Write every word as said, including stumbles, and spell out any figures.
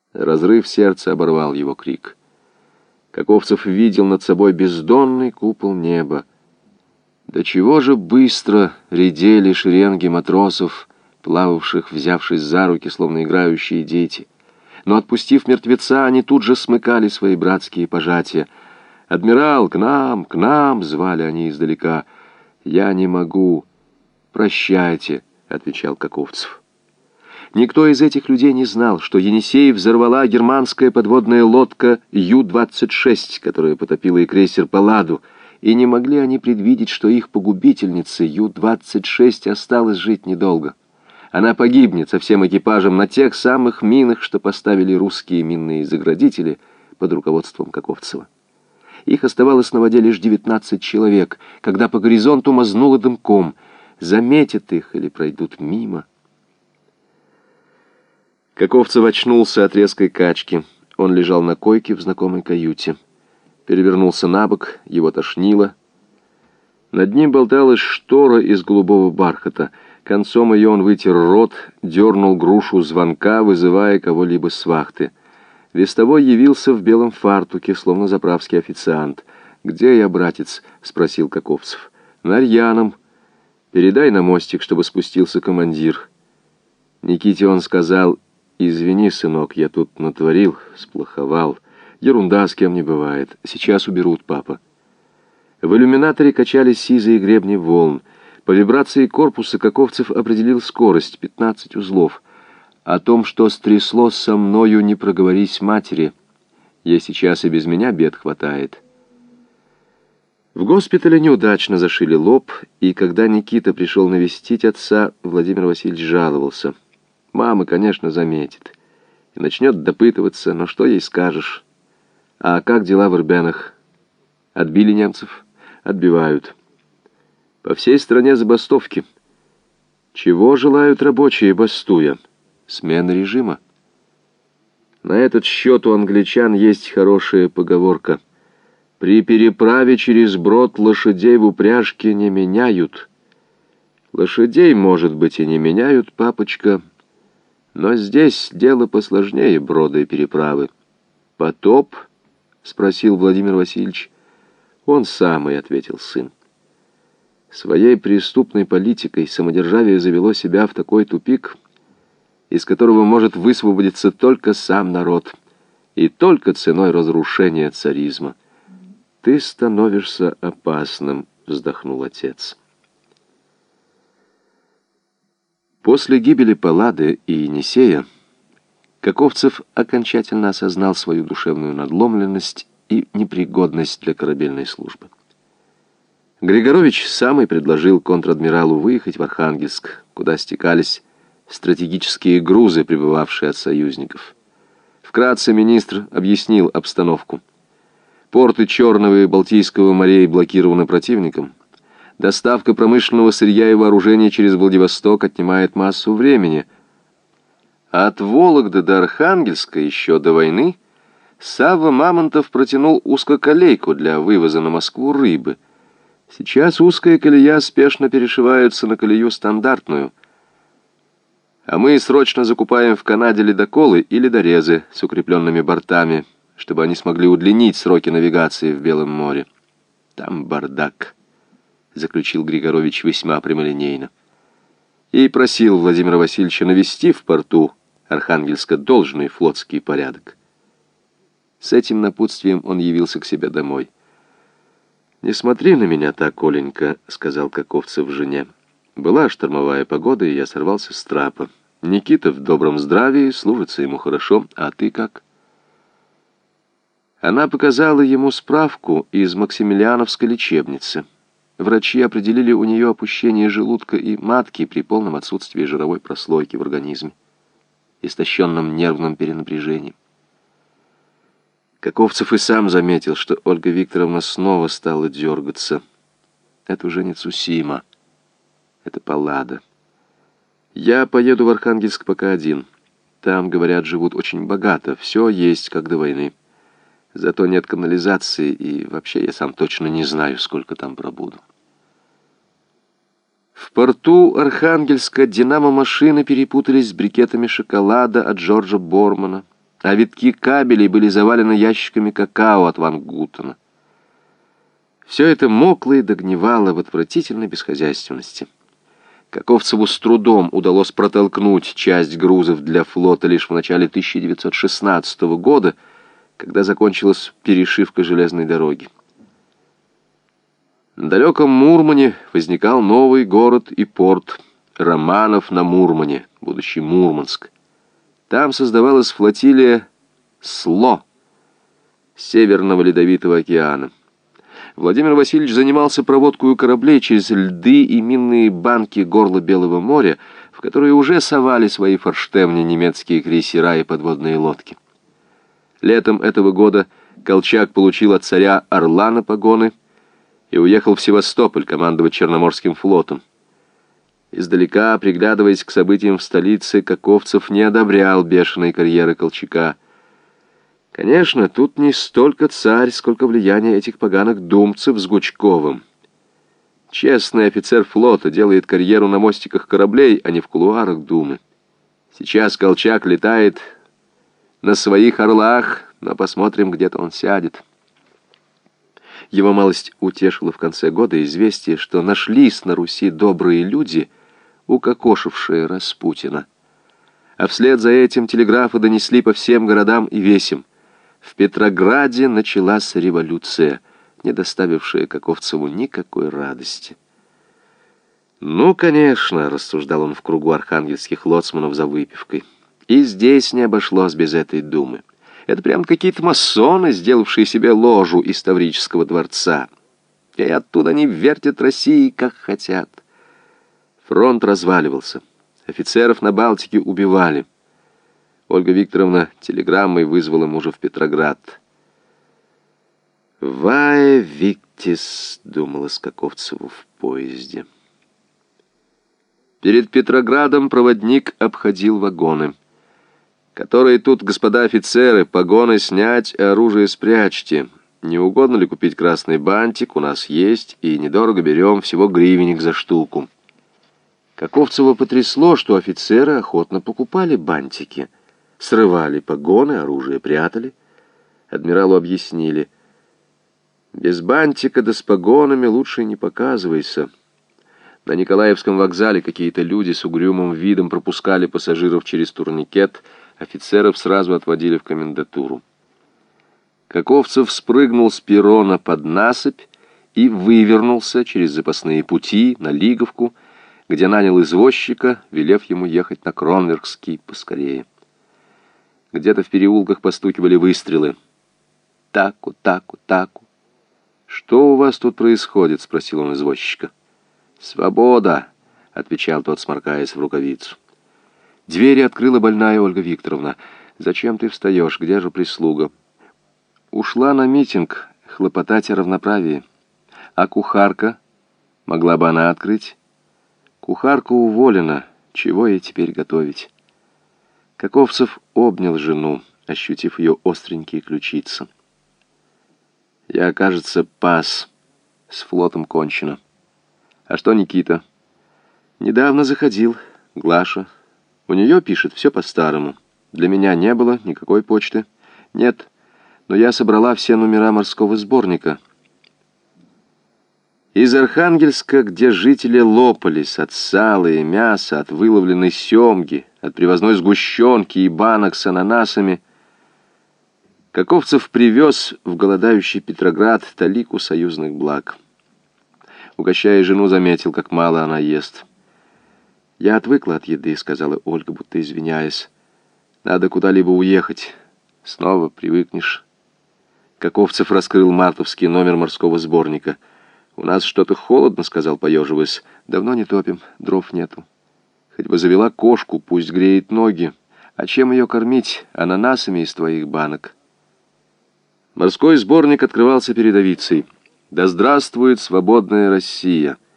Разрыв сердца оборвал его крик. Каковцев видел над собой бездонный купол неба. До чего же быстро редели шеренги матросов, плававших, взявшись за руки, словно играющие дети. Но, отпустив мертвеца, они тут же смыкали свои братские пожатия. «Адмирал, к нам, к нам!» — звали они издалека. «Я не могу. Прощайте», — отвечал Каковцев. Никто из этих людей не знал, что Енисей взорвала германская подводная лодка Ю двадцать шесть, которая потопила и крейсер «Палладу», и не могли они предвидеть, что их погубительница Ю двадцать шесть осталась жить недолго. Она погибнет со всем экипажем на тех самых минах, что поставили русские минные заградители под руководством Каковцева. Их оставалось на воде лишь девятнадцать человек, когда по горизонту мазнуло дымком. Заметят их или пройдут мимо. Каковцев очнулся от резкой качки. Он лежал на койке в знакомой каюте. Перевернулся на бок, его тошнило. Над ним болталась штора из голубого бархата. Концом ее он вытер рот, дернул грушу звонка, вызывая кого-либо с вахты. Вестовой явился в белом фартуке, словно заправский официант. «Где я, братец?» — спросил Каковцев. «Нарьяном. Передай на мостик, чтобы спустился командир». Никите он сказал: «Извини, сынок, я тут натворил, сплоховал. Ерунда, с кем не бывает. Сейчас уберут, папа». В иллюминаторе качались сизые гребни волн. По вибрации корпуса Каковцев определил скорость — пятнадцать узлов. О том, что стряслось со мною, не проговорись матери. Ей сейчас и без меня бед хватает. В госпитале неудачно зашили лоб, и когда Никита пришел навестить отца, Владимир Васильевич жаловался. Мама, конечно, заметит и начнет допытываться, но что ей скажешь? А как дела в Ирбенах? Отбили немцев? Отбивают. По всей стране забастовки. Чего желают рабочие, бастуя? Смена режима. На этот счет у англичан есть хорошая поговорка. При переправе через брод лошадей в упряжке не меняют. Лошадей, может быть, и не меняют, папочка, но здесь дело посложнее брода и переправы. «Потоп?» — спросил Владимир Васильевич. «Он самый», — ответил сын. Своей преступной политикой самодержавие завело себя в такой тупик, из которого может высвободиться только сам народ, и только ценой разрушения царизма. «Ты становишься опасным», — вздохнул отец. После гибели Паллады и Енисея Каковцев окончательно осознал свою душевную надломленность и непригодность для корабельной службы. Григорович сам и предложил контр-адмиралу выехать в Архангельск, куда стекались стратегические грузы, прибывавшие от союзников. Вкратце министр объяснил обстановку. Порты Черного и Балтийского морей блокированы противником. Доставка промышленного сырья и вооружения через Владивосток отнимает массу времени. От Вологды до Архангельска еще до войны Савва Мамонтов протянул узкоколейку для вывоза на Москву рыбы. Сейчас узкая колея спешно перешивается на колею стандартную. А мы срочно закупаем в Канаде ледоколы и ледорезы с укрепленными бортами, чтобы они смогли удлинить сроки навигации в Белом море. Там бардак, заключил Григорович весьма прямолинейно. И просил Владимира Васильевича навести в порту Архангельска должный флотский порядок. С этим напутствием он явился к себе домой. «Не смотри на меня так, Оленька», — сказал Каковцев жене. «Была штормовая погода, и я сорвался с трапа. Никита в добром здравии, служится ему хорошо, а ты как?» Она показала ему справку из Максимилиановской лечебницы. Врачи определили у нее опущение желудка и матки при полном отсутствии жировой прослойки в организме, истощенном нервным перенапряжением. Каковцев и сам заметил, что Ольга Викторовна снова стала дергаться. Это уже не Цусима, это Паллада. «Я поеду в Архангельск пока один. Там, говорят, живут очень богато, все есть, как до войны. Зато нет канализации, и вообще я сам точно не знаю, сколько там пробуду». В порту Архангельска динамо-машины перепутались с брикетами шоколада от Джорджа Бормана. а витки кабелей были завалены ящиками какао от Ван Гутена. Все это мокло и догнивало в отвратительной бесхозяйственности. Каковцеву с трудом удалось протолкнуть часть грузов для флота лишь в начале тысяча девятьсот шестнадцатого года, когда закончилась перешивка железной дороги. На далеком Мурмане возникал новый город и порт Романов на Мурмане, будущий Мурманск. Там создавалась флотилия СЛО, Северного Ледовитого океана. Владимир Васильевич занимался проводкой кораблей через льды и минные банки горла Белого моря, в которые уже совали свои форштевни немецкие крейсера и подводные лодки. Летом этого года Колчак получил от царя орла на погоны и уехал в Севастополь командовать Черноморским флотом. Издалека, приглядываясь к событиям в столице, Каковцев не одобрял бешеной карьеры Колчака. Конечно, тут не столько царь, сколько влияние этих поганых думцев с Гучковым. Честный офицер флота делает карьеру на мостиках кораблей, а не в кулуарах Думы. Сейчас Колчак летает на своих орлах, но посмотрим, где-то он сядет. Его малость утешило в конце года известие, что нашлись на Руси добрые люди, укокошившие Распутина. А вслед за этим телеграфы донесли по всем городам и весям. В Петрограде началась революция, не доставившая Каковцеву никакой радости. «Ну, конечно», — рассуждал он в кругу архангельских лоцманов за выпивкой, «и здесь не обошлось без этой думы. Это прям какие-то масоны, сделавшие себе ложу из Таврического дворца. И оттуда они вертят Россией, как хотят». Фронт разваливался. Офицеров на Балтике убивали. Ольга Викторовна телеграммой вызвала мужа в Петроград. «Вае Виктис», — думала Каковцеву в поезде. Перед Петроградом проводник обходил вагоны. «Которые тут, господа офицеры, погоны снять, оружие спрячьте. Не угодно ли купить красный бантик? У нас есть, и недорого берем, всего гривенник за штуку». Каковцева потрясло, что офицеры охотно покупали бантики. Срывали погоны, оружие прятали. Адмиралу объяснили: без бантика да с погонами лучше не показывайся. На Николаевском вокзале какие-то люди с угрюмым видом пропускали пассажиров через турникет, офицеров сразу отводили в комендатуру. Каковцев спрыгнул с перрона под насыпь и вывернулся через запасные пути на Лиговку, где нанял извозчика, велев ему ехать на Кронверкский поскорее. Где-то в переулках постукивали выстрелы. «Таку, таку, таку». «Что у вас тут происходит?» — спросил он извозчика. «Свобода», — отвечал тот, сморкаясь в рукавицу. Двери открыла больная Ольга Викторовна. «Зачем ты встаешь? Где же прислуга?» «Ушла на митинг хлопотать о равноправии. А кухарка? Могла бы она открыть?» «Кухарка уволена. Чего ей теперь готовить?» Каковцев обнял жену, ощутив ее остренькие ключицы. «Я, кажется, пас. С флотом кончено. А что Никита?» «Недавно заходил. Глаша. У нее пишет все по-старому. Для меня не было никакой почты. Нет, но я собрала все номера морского сборника. Из Архангельска, где жители лопались от сала и мяса, от выловленной семги, от привозной сгущенки и банок с ананасами, Каковцев привез в голодающий Петроград талику союзных благ. Угощая жену, заметил, как мало она ест. «Я отвыкла от еды», — сказала Ольга, будто извиняясь. «Надо куда-либо уехать. Снова привыкнешь». Каковцев раскрыл мартовский номер морского сборника. «У нас что-то холодно», — сказал, поеживаясь. «Давно не топим, дров нету. Хоть бы завела кошку, пусть греет ноги. А чем ее кормить? Ананасами из твоих банок». Морской сборник открывался передовицей. «Да здравствует свободная Россия!»